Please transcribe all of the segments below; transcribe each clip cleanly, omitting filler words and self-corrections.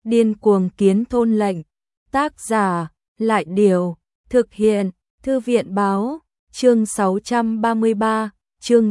Điên cuồng kiến thôn lệnh. Tác giả, Lại Điều. Thực hiện, Thư viện Báo. Chương 633, chương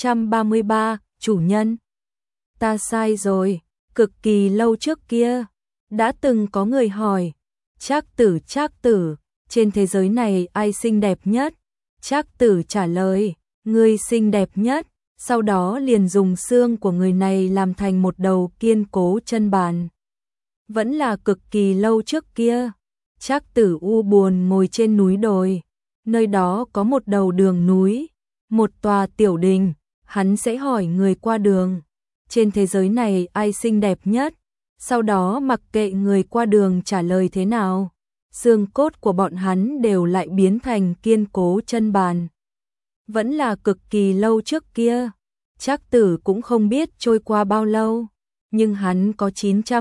633, chủ nhân. Ta sai rồi, cực kỳ lâu trước kia, đã từng có người hỏi, Trác Tử, trên thế giới này ai xinh đẹp nhất? Trác Tử trả lời, ngươi xinh đẹp nhất, sau đó liền dùng xương của người này làm thành một đầu kiên cố chân bàn. Vẫn là cực kỳ lâu trước kia, Trác Tử u buồn ngồi trên núi đồi, nơi đó có một đầu đường núi, một tòa tiểu đình, hắn sẽ hỏi người qua đường, trên thế giới này ai xinh đẹp nhất? Sau đó mặc kệ người qua đường trả lời thế nào, xương cốt của bọn hắn đều lại biến thành kiên cố chân bàn. Vẫn là cực kỳ lâu trước kia, Trác Tử cũng không biết trôi qua bao lâu, nhưng hắn có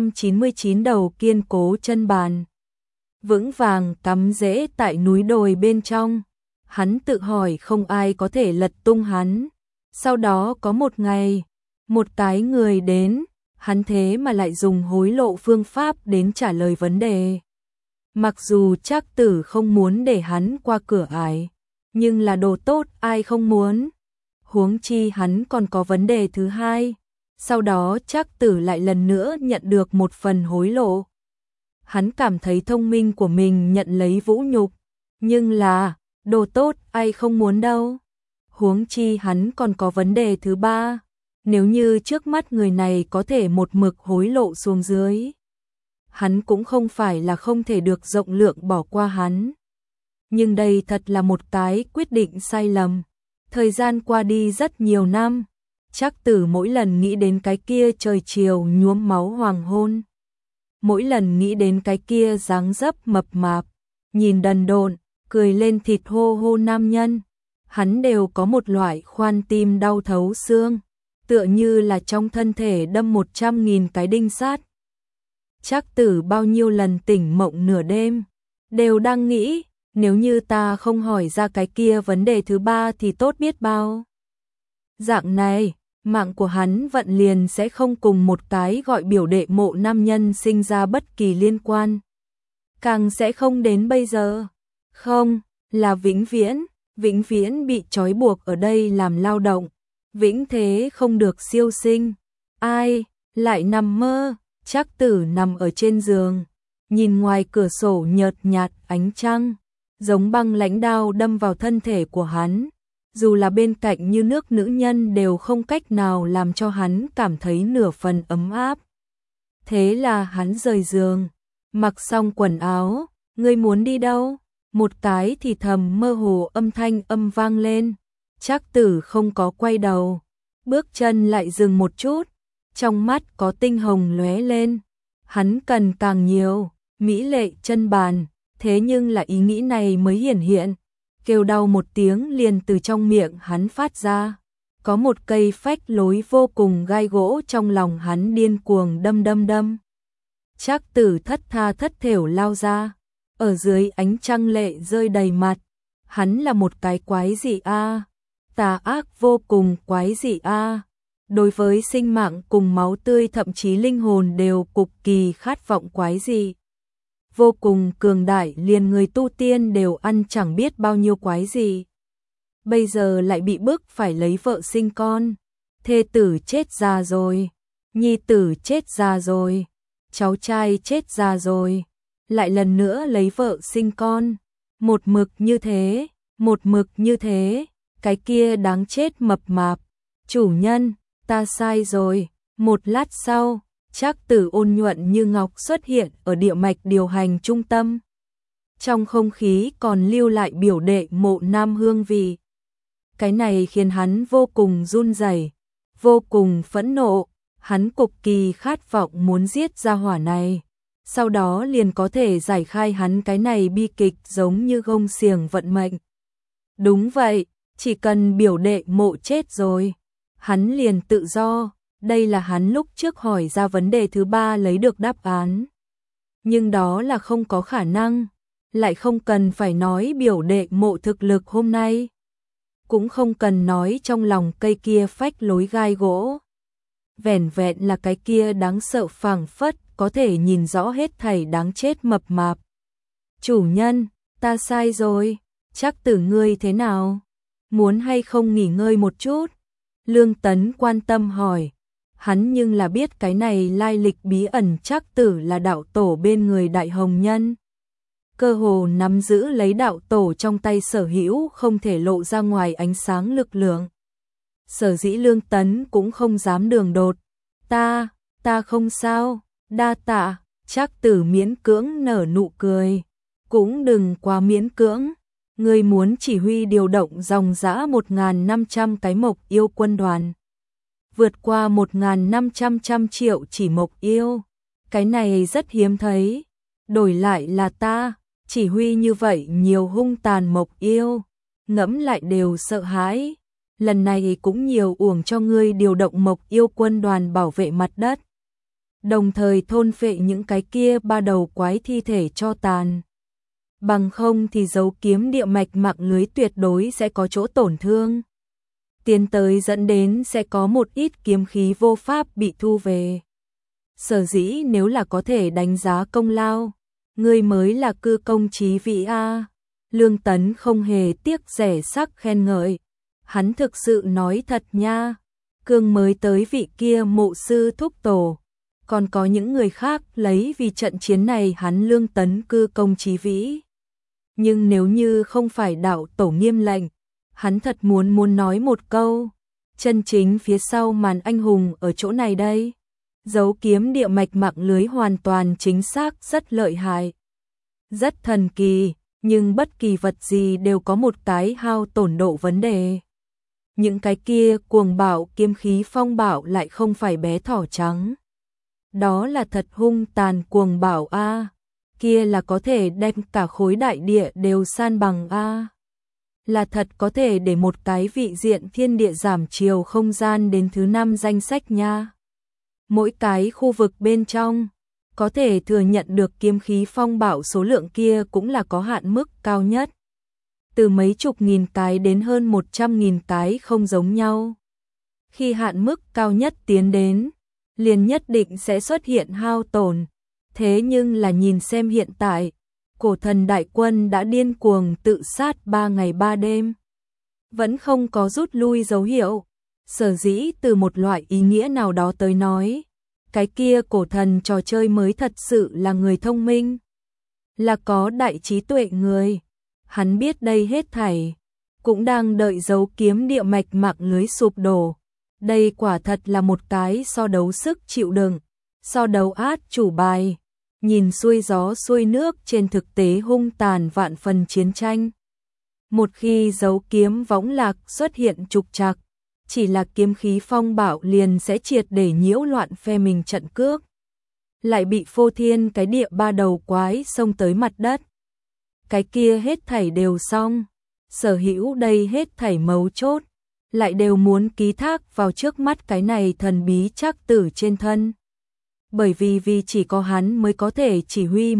999 đầu kiên cố chân bàn. Vững vàng cắm rễ tại núi đồi bên trong, hắn tự hỏi không ai có thể lật tung hắn. Sau đó có một ngày, một cái người đến, hắn thế mà lại dùng hối lộ phương pháp đến trả lời vấn đề. Mặc dù Trác Tử không muốn để hắn qua cửa ải, nhưng là đồ tốt ai không muốn. Huống chi hắn còn có vấn đề thứ hai. Sau đó Trác Tử lại lần nữa nhận được một phần hối lộ. Hắn cảm thấy thông minh của mình nhận lấy vũ nhục, nhưng là đồ tốt ai không muốn đâu. Huống chi hắn còn có vấn đề thứ ba. Nếu như trước mắt người này có thể một mực hối lộ xuống dưới, hắn cũng không phải là không thể được rộng lượng bỏ qua hắn. Nhưng đây thật là một cái quyết định sai lầm. Thời gian qua đi rất nhiều năm, Trác Tử mỗi lần nghĩ đến cái kia trời chiều nhuốm máu hoàng hôn, mỗi lần nghĩ đến cái kia dáng dấp mập mạp, nhìn đần độn, cười lên thịt hô hô nam nhân, hắn đều có một loại khoan tim đau thấu xương, tựa như là trong thân thể đâm 100.000 cái đinh sắt. Trác Tử bao nhiêu lần tỉnh mộng nửa đêm, đều đang nghĩ, nếu như ta không hỏi ra cái kia vấn đề thứ ba thì tốt biết bao. Dạng này, mạng của hắn vận liền sẽ không cùng một cái gọi biểu đệ mộ nam nhân sinh ra bất kỳ liên quan. Càng sẽ không đến bây giờ. Không, là vĩnh viễn bị trói buộc ở đây làm lao động. Vĩnh thế không được siêu sinh. Ai, lại nằm mơ. Trác Tử nằm ở trên giường, nhìn ngoài cửa sổ nhợt nhạt ánh trăng, giống băng lãnh đao đâm vào thân thể của hắn. Dù là bên cạnh như nước nữ nhân đều không cách nào làm cho hắn cảm thấy nửa phần ấm áp. Thế là hắn rời giường, mặc xong quần áo, ngươi muốn đi đâu? Một cái thì thầm mơ hồ âm thanh vang lên. Trác Tử không có quay đầu, bước chân lại dừng một chút, trong mắt có tinh hồng lóe lên. Hắn cần càng nhiều, mỹ lệ chân bàn, thế nhưng là ý nghĩ này mới hiển hiện. Kêu đau một tiếng liền từ trong miệng hắn phát ra. Có một cây phách lối vô cùng gai gỗ trong lòng hắn điên cuồng đâm. Trác Tử thất tha thất thểu lao ra, ở dưới ánh trăng lệ rơi đầy mặt. Hắn là một cái quái dị a, tà ác vô cùng quái dị a. Đối với sinh mạng cùng máu tươi thậm chí linh hồn đều cực kỳ khát vọng quái dị. Vô cùng cường đại, liền người tu tiên đều ăn chẳng biết bao nhiêu quái gì. Bây giờ lại bị bức phải lấy vợ sinh con. Thê tử chết già rồi, nhi tử chết già rồi, cháu trai chết già rồi, lại lần nữa lấy vợ sinh con. Một mực như thế, cái kia đáng chết mập mạp. Chủ nhân, ta sai rồi. Một lát sau, Trác Tử ôn nhuận như ngọc xuất hiện ở địa mạch điều hành trung tâm. Trong không khí còn lưu lại biểu đệ mộ nam hương vị. Cái này khiến hắn vô cùng run rẩy, vô cùng phẫn nộ. Hắn cực kỳ khát vọng muốn giết gia hỏa này. Sau đó liền có thể giải khai hắn cái này bi kịch giống như gông xiềng vận mệnh. Đúng vậy, chỉ cần biểu đệ mộ chết rồi, hắn liền tự do. Đây là hắn lúc trước hỏi ra vấn đề thứ ba lấy được đáp án. Nhưng đó là không có khả năng, lại không cần phải nói biểu đệ mộ thực lực hôm nay. Cũng không cần nói trong lòng cây kia phách lối gai gỗ. vẻn vẹn là cái kia đáng sợ phảng phất, có thể nhìn rõ hết thảy đáng chết mập mạp. Chủ nhân, ta sai rồi, Trác Tử ngươi thế nào? Muốn hay không nghỉ ngơi một chút? Lương Tấn quan tâm hỏi. Hắn nhưng là biết cái này lai lịch bí ẩn Trác Tử là đạo tổ bên người Đại Hồng Nhân. Cơ hồ nắm giữ lấy đạo tổ trong tay sở hữu không thể lộ ra ngoài ánh sáng lực lượng. Sở dĩ Lương Tấn cũng không dám đường đột. Ta không sao, đa tạ, Trác Tử miễn cưỡng nở nụ cười. Cũng đừng quá miễn cưỡng, ngươi muốn chỉ huy điều động dòng dã 1.500 cái mộc yêu quân đoàn. Vượt qua 1.500 triệu chỉ mộc yêu, cái này rất hiếm thấy. Đổi lại là ta, chỉ huy như vậy nhiều hung tàn mộc yêu, ngẫm lại đều sợ hãi. Lần này cũng nhiều uổng cho ngươi điều động mộc yêu quân đoàn bảo vệ mặt đất, đồng thời thôn phệ những cái kia ba đầu quái thi thể cho tàn. Bằng không thì dấu kiếm địa mạch mạng lưới tuyệt đối sẽ có chỗ tổn thương. Tiến tới dẫn đến sẽ có một ít kiếm khí vô pháp bị thu về. Sở dĩ nếu là có thể đánh giá công lao, ngươi mới là cư công chí vĩ a. Lương Tấn không hề tiếc rẻ sắc khen ngợi. Hắn thực sự nói thật nha. Cương mới tới vị kia mộ sư thúc tổ. Còn có những người khác lấy vì trận chiến này hắn Lương Tấn cư công chí vĩ. Nhưng nếu như không phải đạo tổ nghiêm lệnh, hắn thật muốn nói một câu. Chân chính phía sau màn anh hùng ở chỗ này đây. Dấu kiếm địa mạch mạng lưới hoàn toàn chính xác rất lợi hại. Rất thần kỳ, nhưng bất kỳ vật gì đều có một cái hao tổn độ vấn đề. Những cái kia cuồng bạo kiếm khí phong bạo lại không phải bé thỏ trắng. Đó là thật hung tàn cuồng bạo a. Kia là có thể đem cả khối đại địa đều san bằng a. Là thật có thể để một cái vị diện thiên địa giảm chiều không gian đến thứ 5 danh sách nha. Mỗi cái khu vực bên trong có thể thừa nhận được kiếm khí phong bạo số lượng kia cũng là có hạn mức cao nhất. Từ mấy chục nghìn cái đến hơn 100.000 cái không giống nhau. Khi hạn mức cao nhất tiến đến, liền nhất định sẽ xuất hiện hao tổn. Thế nhưng là nhìn xem hiện tại, cổ thần đại quân đã điên cuồng tự sát 3 ngày 3 đêm. Vẫn không có rút lui dấu hiệu. Sở dĩ từ một loại ý nghĩa nào đó tới nói, cái kia cổ thần trò chơi mới thật sự là người thông minh. Là có đại trí tuệ người. Hắn biết đây hết thảy, cũng đang đợi dấu kiếm địa mạch mạng lưới sụp đổ. Đây quả thật là một cái so đấu sức chịu đựng, so đấu át chủ bài. Nhìn xuôi gió xuôi nước trên thực tế hung tàn vạn phần chiến tranh. Một khi dấu kiếm võng lạc xuất hiện trục trặc, chỉ là kiếm khí phong bạo liền sẽ triệt để nhiễu loạn phe mình trận cước. Lại bị phô thiên cái địa ba đầu quái xông tới mặt đất. Cái kia hết thảy đều xong, sở hữu đây hết thảy mấu chốt, lại đều muốn ký thác vào trước mắt cái này thần bí Trác Tử trên thân. Bởi vì chỉ có hắn mới có thể chỉ huy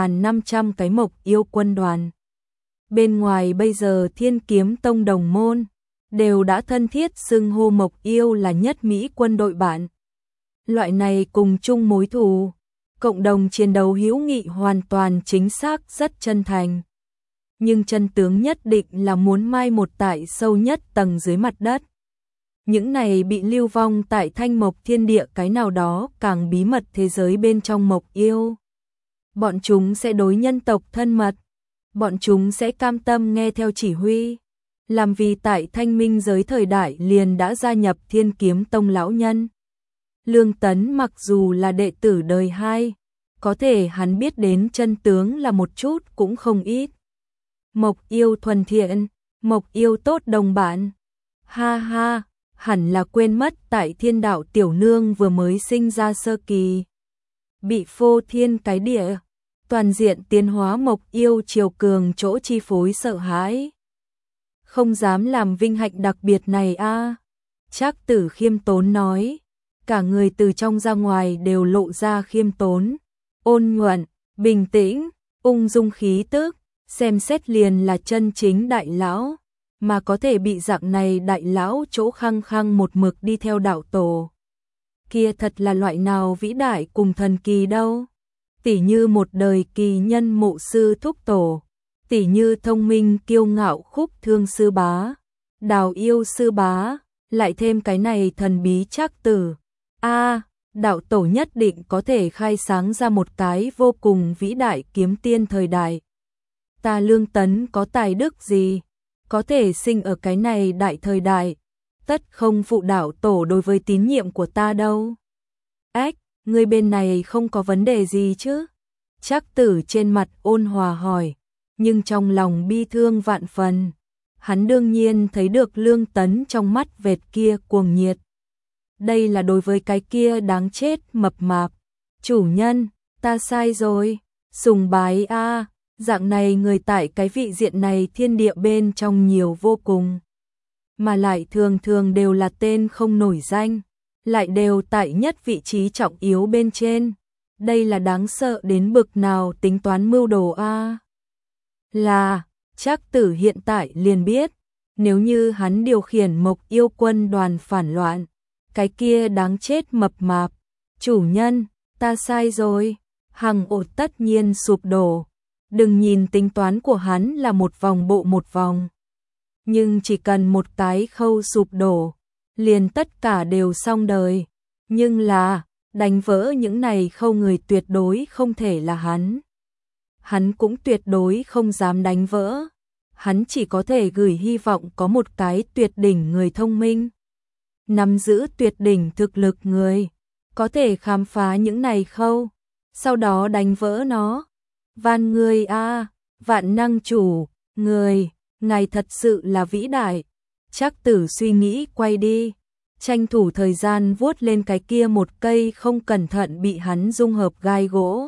1.500 cái mộc yêu quân đoàn. Bên ngoài bây giờ Thiên Kiếm Tông đồng môn đều đã thân thiết xưng hô mộc yêu là nhất Mỹ quân đội bạn. Loại này cùng chung mối thù, cộng đồng chiến đấu hữu nghị hoàn toàn chính xác rất chân thành. Nhưng chân tướng nhất định là muốn mai một tại sâu nhất tầng dưới mặt đất. Những này bị lưu vong tại Thanh Mộc Thiên Địa cái nào đó càng bí mật thế giới bên trong mộc yêu. Bọn chúng sẽ đối nhân tộc thân mật. Bọn chúng sẽ cam tâm nghe theo chỉ huy. Làm vì tại Thanh Minh giới thời đại liền đã gia nhập Thiên Kiếm Tông lão nhân. Lương Tấn mặc dù là đệ tử đời 2, có thể hắn biết đến chân tướng là một chút cũng không ít. Mộc yêu thuần thiện, mộc yêu tốt đồng bạn. Ha ha, hẳn là quên mất tại Thiên Đạo tiểu nương vừa mới sinh ra sơ kỳ. Bị phô thiên cái địa, toàn diện tiến hóa mộc yêu chiều cường chỗ chi phối sợ hãi. Không dám làm vinh hạnh đặc biệt này a. Trác Tử khiêm tốn nói, cả người từ trong ra ngoài đều lộ ra khiêm tốn, ôn nhuận, bình tĩnh, ung dung khí tức, xem xét liền là chân chính đại lão, mà có thể bị dạng này đại lão chỗ khăng khăng một mực đi theo đạo tổ. kia thật là loại nào vĩ đại cùng thần kỳ đâu. Tỉ như một đời kỳ nhân mộ sư thúc tổ, tỉ như thông minh kiêu ngạo khúc thương sư bá, đào yêu sư bá, lại thêm cái này thần bí Trác Tử. Đạo tổ nhất định có thể khai sáng ra một cái vô cùng vĩ đại kiếm tiên thời đại. Ta Lương Tấn có tài đức gì, có thể sinh ở cái này đại thời đại, tất không phụ đạo tổ đối với tín nhiệm của ta đâu. Người bên này không có vấn đề gì chứ? Trác Tử trên mặt ôn hòa hỏi, nhưng trong lòng bi thương vạn phần. Hắn đương nhiên thấy được Lương Tấn trong mắt vệt kia cuồng nhiệt. Đây là đối với cái kia đáng chết mập mạp. Chủ nhân, ta sai rồi. Sùng bái dạng này người tại cái vị diện này thiên địa bên trong nhiều vô cùng. Mà lại thường thường đều là tên không nổi danh, lại đều tại nhất vị trí trọng yếu bên trên. Đây là đáng sợ đến bực nào tính toán mưu đồ Trác Tử hiện tại liền biết, nếu như hắn điều khiển Mộc Yêu quân đoàn phản loạn, cái kia đáng chết mập mạp. Chủ nhân, ta sai rồi. Hằng ổ tất nhiên sụp đổ. Đừng nhìn tính toán của hắn là một vòng bộ một vòng. Nhưng chỉ cần một cái khâu sụp đổ, liền tất cả đều xong đời. Nhưng là, đánh vỡ những này khâu người tuyệt đối không thể là hắn. Hắn cũng tuyệt đối không dám đánh vỡ. Hắn chỉ có thể gửi hy vọng có một cái tuyệt đỉnh người thông minh, nắm giữ tuyệt đỉnh thực lực người, có thể khám phá những này khâu, sau đó đánh vỡ nó. Van người vạn năng chủ, người, ngài thật sự là vĩ đại. Trác Tử suy nghĩ quay đi, tranh thủ thời gian vuốt lên cái kia một cây không cẩn thận bị hắn dung hợp gai gỗ.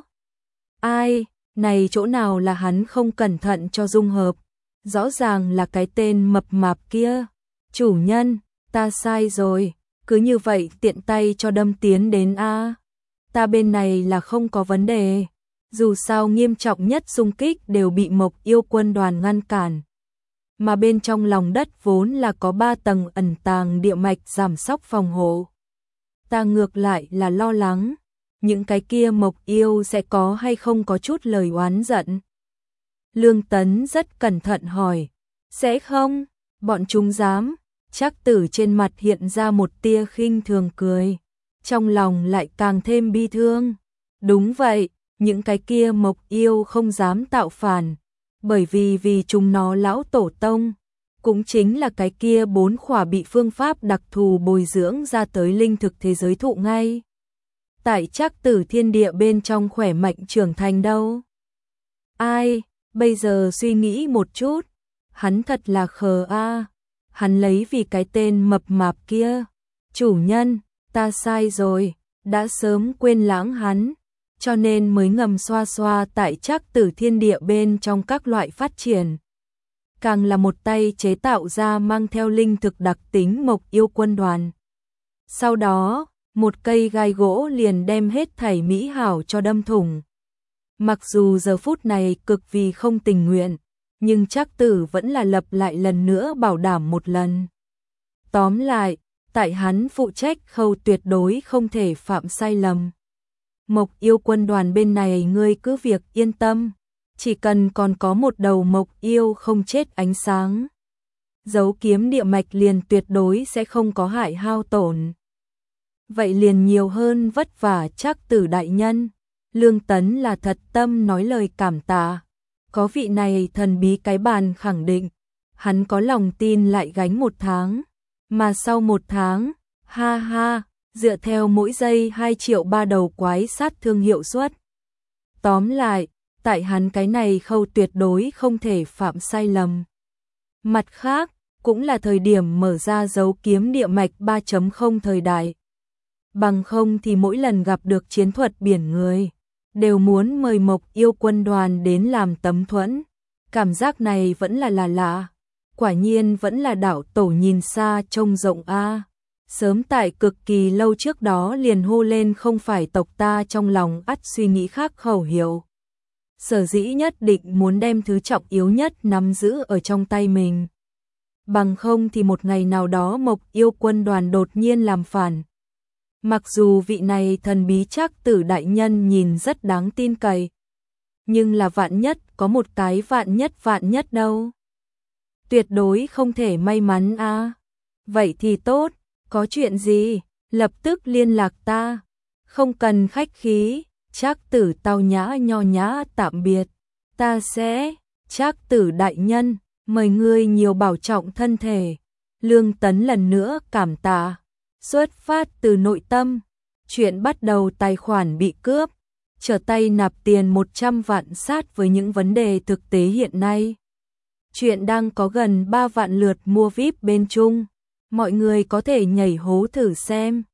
Này chỗ nào là hắn không cẩn thận cho dung hợp, rõ ràng là cái tên mập mạp kia. Chủ nhân, ta sai rồi, cứ như vậy tiện tay cho đâm tiến đến ta bên này là không có vấn đề. Dù sao nghiêm trọng nhất xung kích đều bị Mộc Yêu quân đoàn ngăn cản. Mà bên trong lòng đất vốn là có 3 tầng ẩn tàng địa mạch giảm sóc phòng hộ. Ta ngược lại là lo lắng, những cái kia Mộc Yêu sẽ có hay không có chút lời oán giận. Lương Tấn rất cẩn thận hỏi, sẽ không, bọn chúng dám. Trác Tử trên mặt hiện ra một tia khinh thường cười, trong lòng lại càng thêm bi thương. Đúng vậy, những cái kia Mộc Yêu không dám tạo phản, bởi vì chúng nó lão tổ tông, cũng chính là cái kia 4 khỏa bị phương pháp đặc thù bồi dưỡng ra tới linh thực thế giới thụ ngay tại Trác Tử thiên địa bên trong khỏe mạnh trưởng thành đâu. Bây giờ suy nghĩ một chút, hắn thật là khờ hắn lấy vì cái tên mập mạp kia. Chủ nhân, ta sai rồi, đã sớm quên lãng hắn, cho nên mới ngầm xoa xoa tại Trác Tử thiên địa bên trong các loại phát triển. Càng là một tay chế tạo ra mang theo linh thực đặc tính Mộc Yêu quân đoàn. Sau đó, một cây gai gỗ liền đem hết thảy mỹ hảo cho đâm thủng. Mặc dù giờ phút này cực vì không tình nguyện, nhưng Trác Tử vẫn là lập lại lần nữa bảo đảm một lần. Tóm lại, tại hắn phụ trách khâu tuyệt đối không thể phạm sai lầm. Mộc Yêu quân đoàn bên này ngươi cứ việc yên tâm, chỉ cần còn có một đầu Mộc Yêu không chết ánh sáng, dấu kiếm địa mạch liền tuyệt đối sẽ không có hại hao tổn. Vậy liền nhiều hơn vất vả Trác Tử đại nhân. Lương Tấn là thật tâm nói lời cảm tạ. Có vị này thần bí cái bàn khẳng định, hắn có lòng tin lại gánh 1 tháng. Mà sau 1 tháng, dựa theo mỗi giây 2 triệu 3 đầu quái sát thương hiệu suất. Tóm lại, tại hắn cái này khâu tuyệt đối không thể phạm sai lầm. Mặt khác, cũng là thời điểm mở ra dấu kiếm địa mạch 3.0 thời đại. Bằng không thì mỗi lần gặp được chiến thuật biển người, đều muốn mời Mộc Yêu quân đoàn đến làm tấm thuẫn. Cảm giác này vẫn là lạ. Quả nhiên vẫn là đạo tổ nhìn xa trông rộng Sớm tại cực kỳ lâu trước đó liền hô lên không phải tộc ta trong lòng ắt suy nghĩ khác khẩu hiệu. Sở dĩ nhất định muốn đem thứ trọng yếu nhất nắm giữ ở trong tay mình. Bằng không thì một ngày nào đó Mộc Yêu quân đoàn đột nhiên làm phản. Mặc dù vị này thần bí Trác Tử đại nhân nhìn rất đáng tin cậy, nhưng là vạn nhất, có một cái vạn nhất đâu. Tuyệt đối không thể may mắn a. Vậy thì tốt, có chuyện gì, lập tức liên lạc ta. Không cần khách khí, Trác Tử tao nhã nho nhã tạm biệt. Ta sẽ, Trác Tử đại nhân, mời ngươi nhiều bảo trọng thân thể. Lương Tấn lần nữa cảm tạ, xuất phát từ nội tâm. Chuyện bắt đầu tài khoản bị cướp, trở tay nạp tiền 100 vạn sát với những vấn đề thực tế hiện nay. Chuyện đang có gần 3 vạn lượt mua VIP bên Trung, mọi người có thể nhảy hố thử xem.